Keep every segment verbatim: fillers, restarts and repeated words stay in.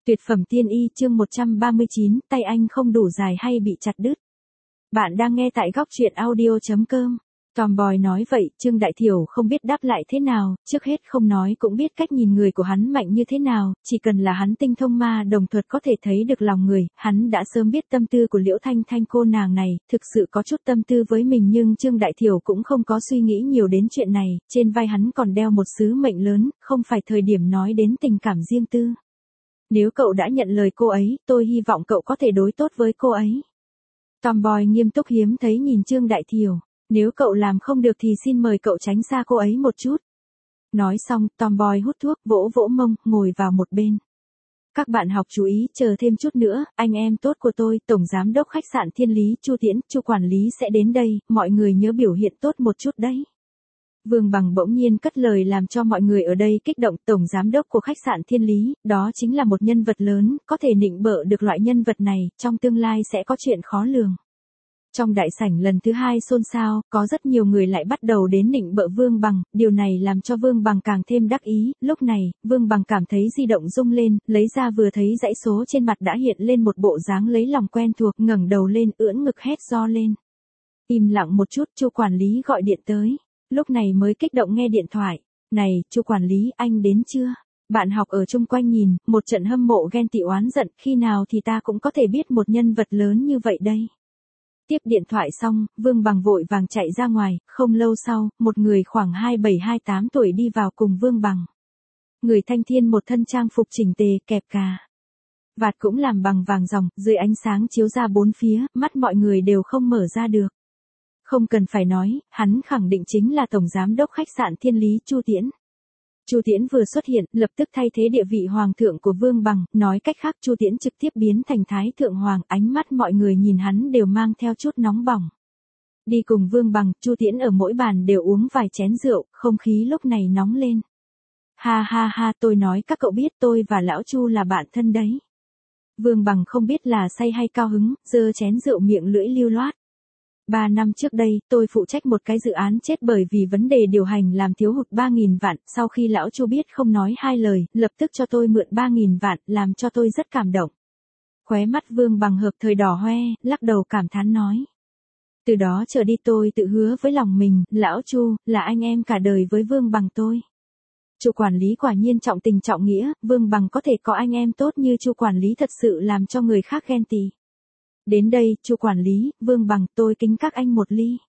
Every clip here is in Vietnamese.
Tuyệt phẩm tiên y chương một trăm ba mươi chín, tay anh không đủ dài hay bị chặt đứt. Bạn đang nghe tại góc truyện audio.com. Tomboy nói vậy, Trương Đại Thiểu không biết đáp lại thế nào, trước hết không nói cũng biết cách nhìn người của hắn mạnh như thế nào, chỉ cần là hắn tinh thông ma đồng thuật có thể thấy được lòng người, hắn đã sớm biết tâm tư của Liễu Thanh Thanh cô nàng này, thực sự có chút tâm tư với mình nhưng Trương Đại Thiểu cũng không có suy nghĩ nhiều đến chuyện này, trên vai hắn còn đeo một sứ mệnh lớn, không phải thời điểm nói đến tình cảm riêng tư. Nếu cậu đã nhận lời cô ấy, tôi hy vọng cậu có thể đối tốt với cô ấy. Tomboy nghiêm túc hiếm thấy nhìn Trương Đại Thiểu. Nếu cậu làm không được thì xin mời cậu tránh xa cô ấy một chút. Nói xong, Tomboy hút thuốc, vỗ vỗ mông, ngồi vào một bên. Các bạn học chú ý, chờ thêm chút nữa, anh em tốt của tôi, Tổng Giám đốc khách sạn Thiên Lý, Chu Tiễn, Chu Quản lý sẽ đến đây, mọi người nhớ biểu hiện tốt một chút đấy. Vương Bằng bỗng nhiên cất lời làm cho mọi người ở đây kích động. Tổng Giám đốc của khách sạn Thiên Lý, đó chính là một nhân vật lớn, có thể nịnh bợ được loại nhân vật này, trong tương lai sẽ có chuyện khó lường. Trong đại sảnh lần thứ hai xôn xao, có rất nhiều người lại bắt đầu đến nịnh bợ Vương Bằng, điều này làm cho Vương Bằng càng thêm đắc ý, lúc này, Vương Bằng cảm thấy di động rung lên, lấy ra vừa thấy dãy số trên mặt đã hiện lên một bộ dáng lấy lòng quen thuộc, ngẩng đầu lên, ưỡn ngực hét ro lên. Im lặng một chút, Chu Quản lý gọi điện tới, lúc này mới kích động nghe điện thoại, này, Chu Quản lý, anh đến chưa? Bạn học ở chung quanh nhìn, một trận hâm mộ ghen tị oán giận, khi nào thì ta cũng có thể biết một nhân vật lớn như vậy đây. Tiếp điện thoại xong, Vương Bằng vội vàng chạy ra ngoài, không lâu sau, một người khoảng hai mươi bảy hai mươi tám tuổi đi vào cùng Vương Bằng. Người thanh thiên một thân trang phục chỉnh tề, kẹp cà. Vạt cũng làm bằng vàng ròng, dưới ánh sáng chiếu ra bốn phía, mắt mọi người đều không mở ra được. Không cần phải nói, hắn khẳng định chính là Tổng Giám đốc khách sạn Thiên Lý, Chu Tiễn. Chu Tiễn vừa xuất hiện, lập tức thay thế địa vị hoàng thượng của Vương Bằng, nói cách khác Chu Tiễn trực tiếp biến thành thái thượng hoàng, ánh mắt mọi người nhìn hắn đều mang theo chút nóng bỏng. Đi cùng Vương Bằng, Chu Tiễn ở mỗi bàn đều uống vài chén rượu, không khí lúc này nóng lên. Ha ha ha, tôi nói các cậu biết tôi và lão Chu là bạn thân đấy. Vương Bằng không biết là say hay cao hứng, giơ chén rượu miệng lưỡi lưu loát. Ba năm trước đây, tôi phụ trách một cái dự án chết bởi vì vấn đề điều hành làm thiếu hụt ba nghìn vạn, sau khi lão Chu biết không nói hai lời, lập tức cho tôi mượn ba nghìn vạn, làm cho tôi rất cảm động. Khóe mắt Vương Bằng hợp thời đỏ hoe, lắc đầu cảm thán nói. Từ đó trở đi tôi tự hứa với lòng mình, lão Chu, là anh em cả đời với Vương Bằng tôi. Chu Quản lý quả nhiên trọng tình trọng nghĩa, Vương Bằng có thể có anh em tốt như Chu Quản lý thật sự làm cho người khác ghen tị. Đến đây, Chu Quản lý, Vương Bằng, tôi kính các anh một ly.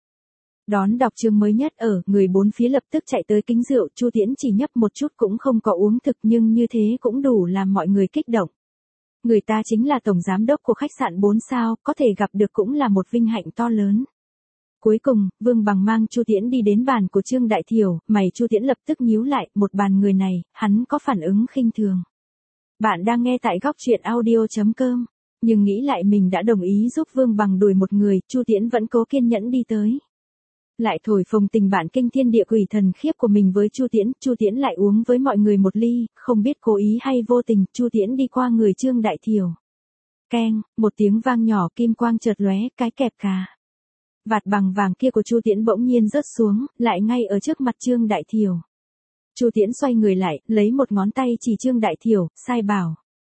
Đón đọc chương mới nhất ở, người bốn phía lập tức chạy tới kính rượu, Chu Tiễn chỉ nhấp một chút cũng không có uống thực nhưng như thế cũng đủ làm mọi người kích động. Người ta chính là Tổng Giám đốc của khách sạn bốn sao, có thể gặp được cũng là một vinh hạnh to lớn. Cuối cùng, Vương Bằng mang Chu Tiễn đi đến bàn của Trương Đại Thiểu, mày Chu Tiễn lập tức nhíu lại, một bàn người này, hắn có phản ứng khinh thường. Bạn đang nghe tại góc truyện audio.com. Nhưng nghĩ lại mình đã đồng ý giúp Vương Bằng đuổi một người, Chu Tiễn vẫn cố kiên nhẫn đi tới. Lại thổi phồng tình bạn kinh thiên địa quỷ thần khiếp của mình với Chu Tiễn, Chu Tiễn lại uống với mọi người một ly, không biết cố ý hay vô tình, Chu Tiễn đi qua người Trương Đại Thiểu. Keng, một tiếng vang nhỏ kim quang chợt lóe, cái kẹp cà. Vạt bằng vàng kia của Chu Tiễn bỗng nhiên rớt xuống, lại ngay ở trước mặt Trương Đại Thiểu. Chu Tiễn xoay người lại, lấy một ngón tay chỉ Trương Đại Thiểu, sai bảo.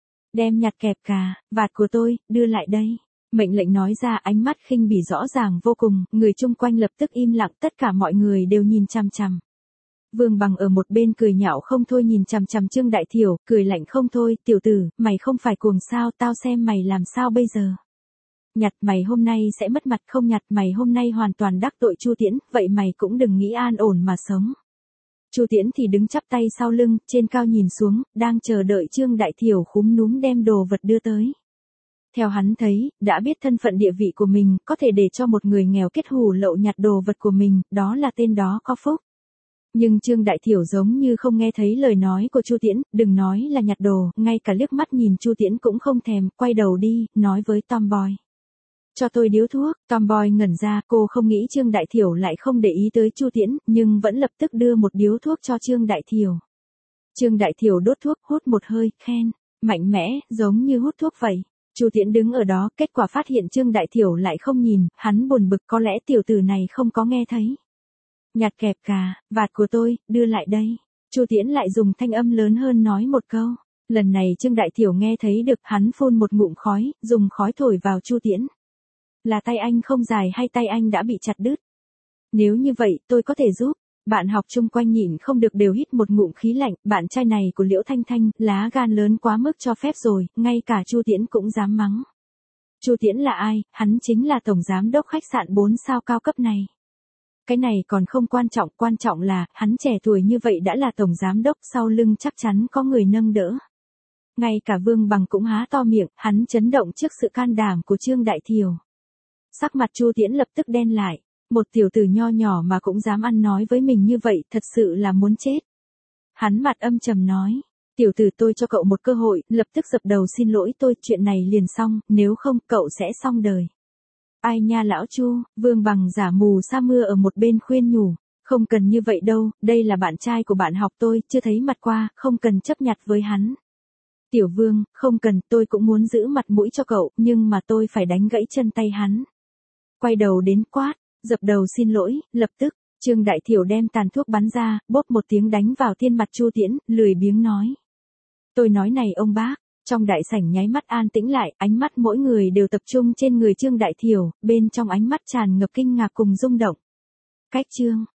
Đem nhặt kẹp cà, vạt của tôi, đưa lại đây. Mệnh lệnh nói ra, ánh mắt khinh bỉ rõ ràng vô cùng, người chung quanh lập tức im lặng, tất cả mọi người đều nhìn chằm chằm. Vương Bằng ở một bên cười nhạo không thôi nhìn chằm chằm Trương Đại Thiểu, cười lạnh không thôi, tiểu tử, mày không phải cuồng sao, tao xem mày làm sao bây giờ. Nhặt mày hôm nay sẽ mất mặt, không nhặt mày hôm nay hoàn toàn đắc tội Chu Tiễn, vậy mày cũng đừng nghĩ an ổn mà sống. Chu Tiễn thì đứng chắp tay sau lưng, trên cao nhìn xuống, đang chờ đợi Trương Đại Thiểu khúm núm đem đồ vật đưa tới. Theo hắn thấy, đã biết thân phận địa vị của mình, có thể để cho một người nghèo kết hù lậu nhặt đồ vật của mình, đó là tên đó có phúc. Nhưng Trương Đại Thiểu giống như không nghe thấy lời nói của Chu Tiễn, đừng nói là nhặt đồ, ngay cả liếc mắt nhìn Chu Tiễn cũng không thèm, quay đầu đi, nói với Tomboy. Cho tôi điếu thuốc, Tomboy ngẩn ra, cô không nghĩ Trương Đại Thiểu lại không để ý tới Chu Tiễn, nhưng vẫn lập tức đưa một điếu thuốc cho Trương Đại Thiểu. Trương Đại Thiểu đốt thuốc, hút một hơi, khen, mạnh mẽ, giống như hút thuốc vậy. Chu Tiễn đứng ở đó, kết quả phát hiện Trương Đại Thiểu lại không nhìn, hắn buồn bực có lẽ tiểu tử này không có nghe thấy. Nhặt kẹp cà, vạt của tôi, đưa lại đây. Chu Tiễn lại dùng thanh âm lớn hơn nói một câu. Lần này Trương Đại Thiểu nghe thấy được, hắn phun một ngụm khói, dùng khói thổi vào Chu Tiễn. Là tay anh không dài hay tay anh đã bị chặt đứt? Nếu như vậy, tôi có thể giúp. Bạn học chung quanh nhịn không được đều hít một ngụm khí lạnh, bạn trai này của Liễu Thanh Thanh, lá gan lớn quá mức cho phép rồi, ngay cả Chu Tiễn cũng dám mắng. Chu Tiễn là ai? Hắn chính là tổng giám đốc khách sạn bốn sao cao cấp này. Cái này còn không quan trọng, quan trọng là, hắn trẻ tuổi như vậy đã là tổng giám đốc, sau lưng chắc chắn có người nâng đỡ. Ngay cả Vương Bằng cũng há to miệng, hắn chấn động trước sự can đảm của Trương Đại Thiểu. Sắc mặt Chu Tiễn lập tức đen lại, một tiểu tử nho nhỏ mà cũng dám ăn nói với mình như vậy, thật sự là muốn chết. Hắn mặt âm trầm nói, tiểu tử tôi cho cậu một cơ hội, lập tức dập đầu xin lỗi tôi, chuyện này liền xong, nếu không cậu sẽ xong đời. Ai nha lão Chu, Vương Bằng giả mù sa mưa ở một bên khuyên nhủ, không cần như vậy đâu, đây là bạn trai của bạn học tôi, chưa thấy mặt qua, không cần chấp nhặt với hắn. Tiểu Vương, không cần, tôi cũng muốn giữ mặt mũi cho cậu, nhưng mà tôi phải đánh gãy chân tay hắn. Quay đầu đến quát, dập đầu xin lỗi, lập tức, Trương Đại Thiểu đem tàn thuốc bắn ra, bốp một tiếng đánh vào thiên mặt Chu Tiễn, lười biếng nói. Tôi nói này ông bác, trong đại sảnh nháy mắt an tĩnh lại, ánh mắt mỗi người đều tập trung trên người Trương Đại Thiểu, bên trong ánh mắt tràn ngập kinh ngạc cùng rung động. Cách Trương